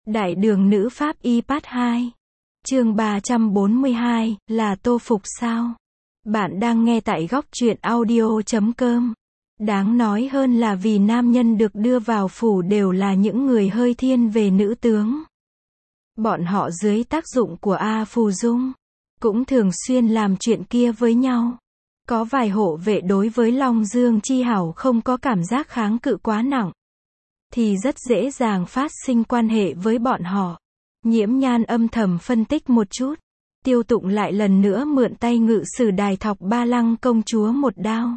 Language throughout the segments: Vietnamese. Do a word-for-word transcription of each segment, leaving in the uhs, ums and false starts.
Đại đường nữ pháp y part hai. Chương ba trăm bốn mươi hai, là tô phục sao? Bạn đang nghe tại góc truyện audio chấm com. Đáng nói hơn là vì nam nhân được đưa vào phủ đều là những người hơi thiên về nữ tướng. Bọn họ dưới tác dụng của A Phù Dung, cũng thường xuyên làm chuyện kia với nhau. Có vài hộ vệ đối với Long Dương Chi Hảo không có cảm giác kháng cự quá nặng, thì rất dễ dàng phát sinh quan hệ với bọn họ. Nhiễm Nhan âm thầm phân tích một chút. Tiêu Tụng lại lần nữa mượn tay ngự sử đài thọc Ba Lăng công chúa một đao.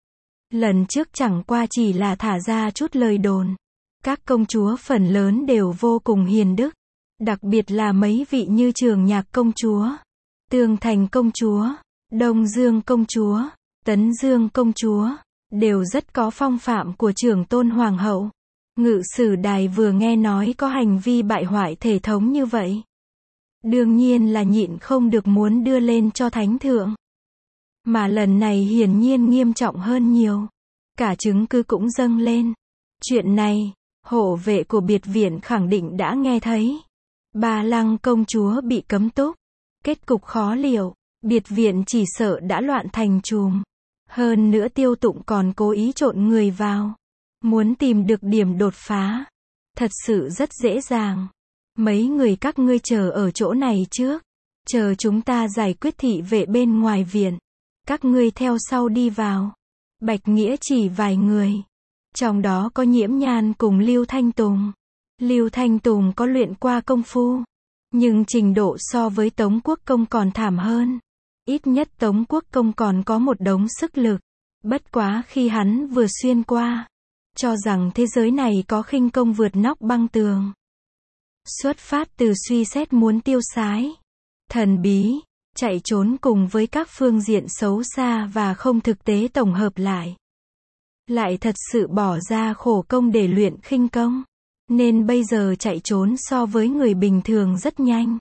Lần trước chẳng qua chỉ là thả ra chút lời đồn. Các công chúa phần lớn đều vô cùng hiền đức. Đặc biệt là mấy vị như Trường Nhạc công chúa, Tường Thành công chúa, Đông Dương công chúa, Tấn Dương công chúa, đều rất có phong phạm của trưởng tôn hoàng hậu. Ngự sử đài vừa nghe nói có hành vi bại hoại thể thống như vậy, đương nhiên là nhịn không được muốn đưa lên cho thánh thượng. Mà lần này hiển nhiên nghiêm trọng hơn nhiều. Cả chứng cứ cũng dâng lên. Chuyện này, hộ vệ của biệt viện khẳng định đã nghe thấy. Ba Lăng công chúa bị cấm túc. Kết cục khó liệu. Biệt viện chỉ sợ đã loạn thành chùm. Hơn nữa Tiêu Tụng còn cố ý trộn người vào. Muốn tìm được điểm đột phá. Thật sự rất dễ dàng. Mấy người các ngươi chờ ở chỗ này trước. Chờ chúng ta giải quyết thị vệ bên ngoài viện. Các ngươi theo sau đi vào. Bạch Nghĩa chỉ vài người. Trong đó có Nhiễm Nhan cùng Lưu Thanh Tùng. Lưu Thanh Tùng có luyện qua công phu. Nhưng trình độ so với Tống Quốc Công còn thảm hơn. Ít nhất Tống Quốc Công còn có một đống sức lực. Bất quá khi hắn vừa xuyên qua, cho rằng thế giới này có khinh công vượt nóc băng tường. Xuất phát từ suy xét muốn tiêu sái, thần bí, chạy trốn cùng với các phương diện xấu xa và không thực tế tổng hợp lại. Lại thật sự bỏ ra khổ công để luyện khinh công. Nên bây giờ chạy trốn so với người bình thường rất nhanh.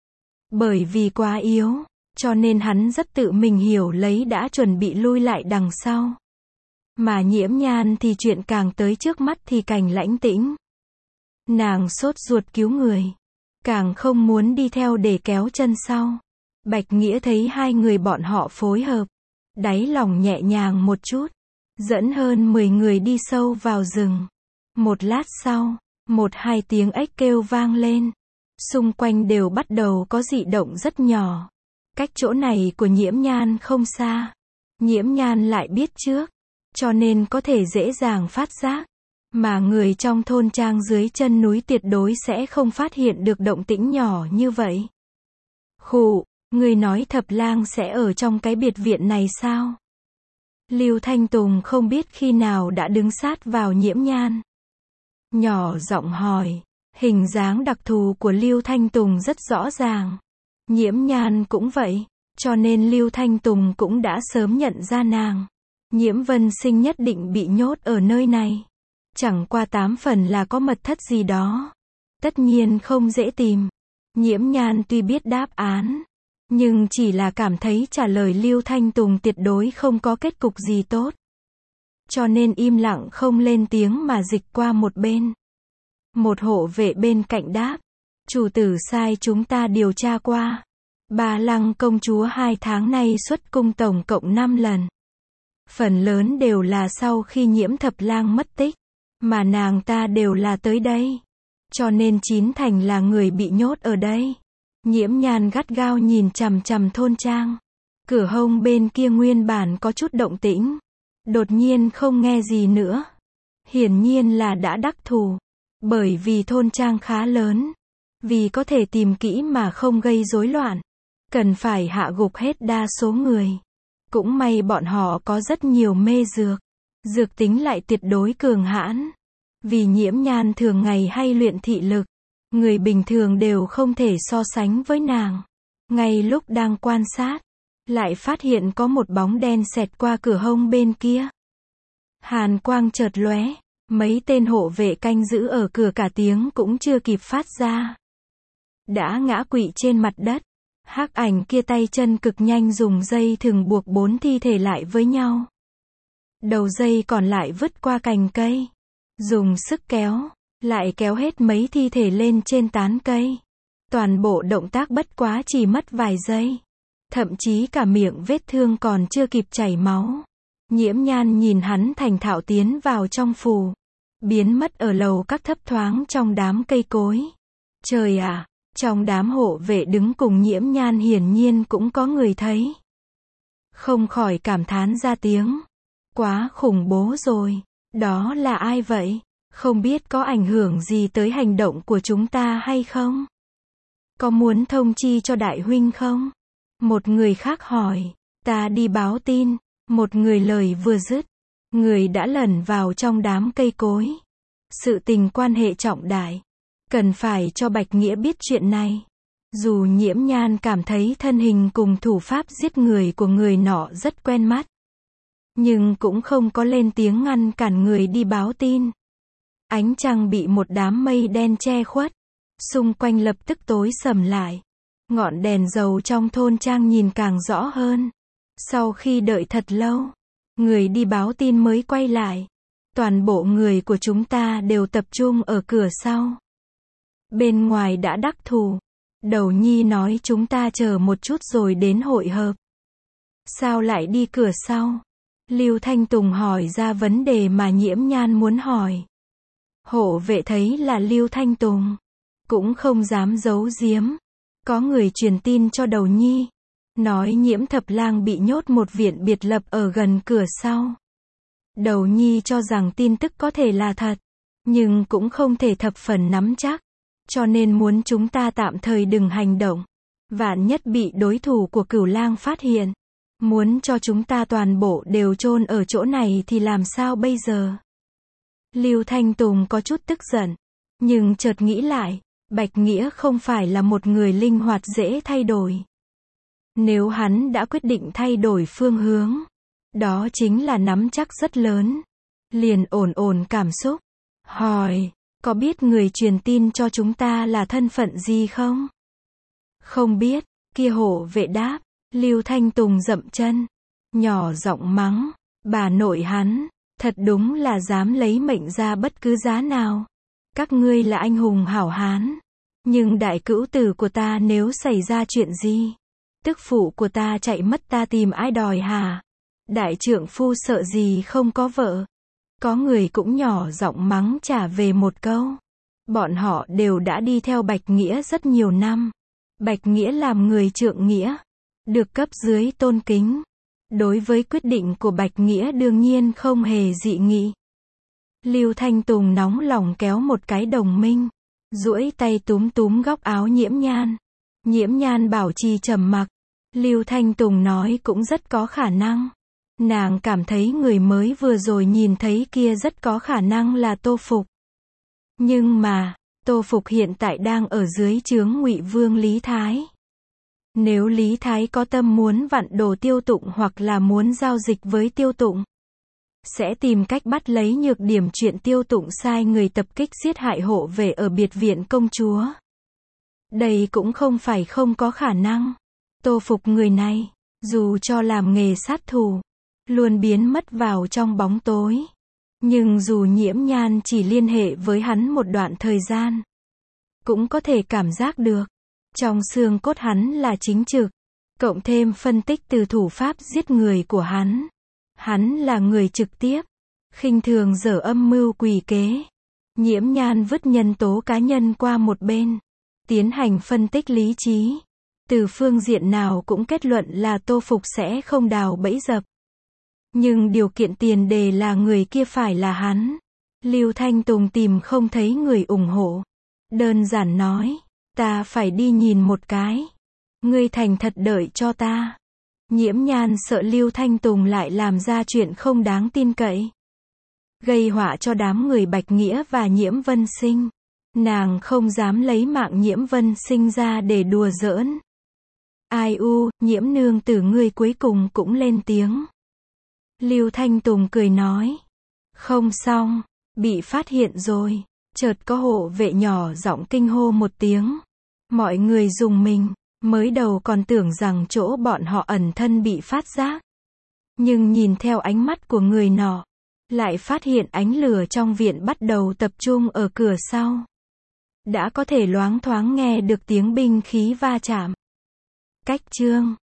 Bởi vì quá yếu, cho nên hắn rất tự mình hiểu lấy đã chuẩn bị lui lại đằng sau. Mà Nhiễm Nhan thì chuyện càng tới trước mắt thì càng lãnh tĩnh. Nàng sốt ruột cứu người, càng không muốn đi theo để kéo chân sau. Bạch Nghĩa thấy hai người bọn họ phối hợp, đáy lòng nhẹ nhàng một chút, dẫn hơn mười người đi sâu vào rừng. Một lát sau, một hai tiếng ếch kêu vang lên. Xung quanh đều bắt đầu có dị động rất nhỏ. Cách chỗ này của Nhiễm Nhan không xa. Nhiễm Nhan lại biết trước, cho nên có thể dễ dàng phát giác. Mà người trong thôn trang dưới chân núi tuyệt đối sẽ không phát hiện được động tĩnh nhỏ như vậy. Khụ, người nói Thập Lang sẽ ở trong cái biệt viện này sao? Lưu Thanh Tùng không biết khi nào đã đứng sát vào Nhiễm Nhan. Nhỏ giọng hỏi, hình dáng đặc thù của Lưu Thanh Tùng rất rõ ràng. Nhiễm Nhan cũng vậy, cho nên Lưu Thanh Tùng cũng đã sớm nhận ra nàng. Nhiễm Vân Sinh nhất định bị nhốt ở nơi này. Chẳng qua tám phần là có mật thất gì đó. Tất nhiên không dễ tìm. Nhiễm Nhan tuy biết đáp án, nhưng chỉ là cảm thấy trả lời Lưu Thanh Tùng tuyệt đối không có kết cục gì tốt. Cho nên im lặng không lên tiếng mà dịch qua một bên. Một hộ vệ bên cạnh đáp, chủ tử sai chúng ta điều tra qua. Ba Lăng công chúa hai tháng nay xuất cung tổng cộng năm lần. Phần lớn đều là sau khi Nhiễm Thập Lang mất tích, mà nàng ta đều là tới đây. Cho nên chín thành là người bị nhốt ở đây. Nhiễm Nhan gắt gao nhìn chằm chằm thôn trang. Cửa hông bên kia nguyên bản có chút động tĩnh. Đột nhiên không nghe gì nữa. Hiển nhiên là đã đắc thủ. Bởi vì thôn trang khá lớn. Vì có thể tìm kỹ mà không gây rối loạn, cần phải hạ gục hết đa số người. Cũng may bọn họ có rất nhiều mê dược. Dược tính lại tuyệt đối cường hãn. Vì Nhiễm Nhan thường ngày hay luyện thị lực, người bình thường đều không thể so sánh với nàng. Ngay lúc đang quan sát, lại phát hiện có một bóng đen xẹt qua cửa hông bên kia. Hàn quang chợt lóe, mấy tên hộ vệ canh giữ ở cửa cả tiếng cũng chưa kịp phát ra. Đã ngã quỵ trên mặt đất. Hắc ảnh kia tay chân cực nhanh dùng dây thừng buộc bốn thi thể lại với nhau. Đầu dây còn lại vứt qua cành cây. Dùng sức kéo, lại kéo hết mấy thi thể lên trên tán cây. Toàn bộ động tác bất quá chỉ mất vài giây. Thậm chí cả miệng vết thương còn chưa kịp chảy máu. Nhiễm Nhan nhìn hắn thành thạo tiến vào trong phù, biến mất ở lầu các thấp thoáng trong đám cây cối. Trời ạ, trong đám hộ vệ đứng cùng Nhiễm Nhan hiển nhiên cũng có người thấy. Không khỏi cảm thán ra tiếng. Quá khủng bố rồi. Đó là ai vậy? Không biết có ảnh hưởng gì tới hành động của chúng ta hay không? Có muốn thông chi cho đại huynh không? Một người khác hỏi. Ta đi báo tin. Một người lời vừa dứt, người đã lẩn vào trong đám cây cối. Sự tình quan hệ trọng đại, cần phải cho Bạch Nghĩa biết chuyện này. Dù Nhiễm Nhan cảm thấy thân hình cùng thủ pháp giết người của người nọ rất quen mắt, nhưng cũng không có lên tiếng ngăn cản người đi báo tin. Ánh trăng bị một đám mây đen che khuất, xung quanh lập tức tối sầm lại. Ngọn đèn dầu trong thôn trang nhìn càng rõ hơn. Sau khi đợi thật lâu, người đi báo tin mới quay lại. Toàn bộ người của chúng ta đều tập trung ở cửa sau. Bên ngoài đã đắc thủ. Đầu nhi nói chúng ta chờ một chút rồi đến hội hợp. Sao lại đi cửa sau? Lưu Thanh Tùng hỏi ra vấn đề mà Nhiễm Nhan muốn hỏi. Hộ vệ thấy là Lưu Thanh Tùng, cũng không dám giấu giếm. Có người truyền tin cho đầu nhi, nói Nhiễm Thập Lang bị nhốt một viện biệt lập ở gần cửa sau. Đầu nhi cho rằng tin tức có thể là thật, nhưng cũng không thể thập phần nắm chắc, cho nên muốn chúng ta tạm thời đừng hành động. Vạn nhất bị đối thủ của Cửu Lang phát hiện, muốn cho chúng ta toàn bộ đều chôn ở chỗ này thì làm sao bây giờ? Lưu Thanh Tùng có chút tức giận, nhưng chợt nghĩ lại, Bạch Nghĩa không phải là một người linh hoạt dễ thay đổi. Nếu hắn đã quyết định thay đổi phương hướng, đó chính là nắm chắc rất lớn. Liền ổn ổn cảm xúc, hỏi, có biết người truyền tin cho chúng ta là thân phận gì không? Không biết, kia hộ vệ đáp. Lưu Thanh Tùng dậm chân, nhỏ giọng mắng, bà nội hắn, thật đúng là dám lấy mệnh ra bất cứ giá nào. Các ngươi là anh hùng hảo hán, nhưng đại cữu tử của ta nếu xảy ra chuyện gì, tức phụ của ta chạy mất ta tìm ai đòi hả? Đại trượng phu sợ gì không có vợ? Có người cũng nhỏ giọng mắng trả về một câu. Bọn họ đều đã đi theo Bạch Nghĩa rất nhiều năm. Bạch Nghĩa làm người trượng nghĩa, được cấp dưới tôn kính. Đối với quyết định của Bạch Nghĩa đương nhiên không hề dị nghị. Lưu Thanh Tùng nóng lòng kéo một cái đồng minh, duỗi tay túm túm góc áo Nhiễm Nhan. Nhiễm Nhan bảo trì trầm mặc. Lưu Thanh Tùng nói cũng rất có khả năng. Nàng cảm thấy người mới vừa rồi nhìn thấy kia rất có khả năng là Tô Phục. Nhưng mà, Tô Phục hiện tại đang ở dưới trướng Ngụy Vương Lý Thái. Nếu Lý Thái có tâm muốn vặn đổ Tiêu Tụng hoặc là muốn giao dịch với Tiêu Tụng, sẽ tìm cách bắt lấy nhược điểm chuyện Tiêu Tụng sai người tập kích giết hại hộ vệ ở biệt viện công chúa. Đây cũng không phải không có khả năng. Tô Phục người này, dù cho làm nghề sát thủ, luôn biến mất vào trong bóng tối. Nhưng dù Nhiễm Nhan chỉ liên hệ với hắn một đoạn thời gian, cũng có thể cảm giác được, trong xương cốt hắn là chính trực, cộng thêm phân tích từ thủ pháp giết người của hắn. Hắn là người trực tiếp, khinh thường dở âm mưu quỷ kế. Nhiễm Nhan vứt nhân tố cá nhân qua một bên, tiến hành phân tích lý trí. Từ phương diện nào cũng kết luận là Tô Phục sẽ không đào bẫy dập. Nhưng điều kiện tiền đề là người kia phải là hắn. Lưu Thanh Tùng tìm không thấy người ủng hộ. Đơn giản nói, ta phải đi nhìn một cái. Ngươi thành thật đợi cho ta. Nhiễm Nhan sợ Lưu Thanh Tùng lại làm ra chuyện không đáng tin cậy, gây họa cho đám người Bạch Nghĩa và Nhiễm Vân Sinh. Nàng không dám lấy mạng Nhiễm Vân Sinh ra để đùa giỡn. Ai u, Nhiễm nương tử ngươi cuối cùng cũng lên tiếng. Lưu Thanh Tùng cười nói. Không xong, bị phát hiện rồi. Chợt có hộ vệ nhỏ giọng kinh hô một tiếng. Mọi người rùng mình, mới đầu còn tưởng rằng chỗ bọn họ ẩn thân bị phát giác. Nhưng nhìn theo ánh mắt của người nọ, lại phát hiện ánh lửa trong viện bắt đầu tập trung ở cửa sau. Đã có thể loáng thoáng nghe được tiếng binh khí va chạm. Cách chương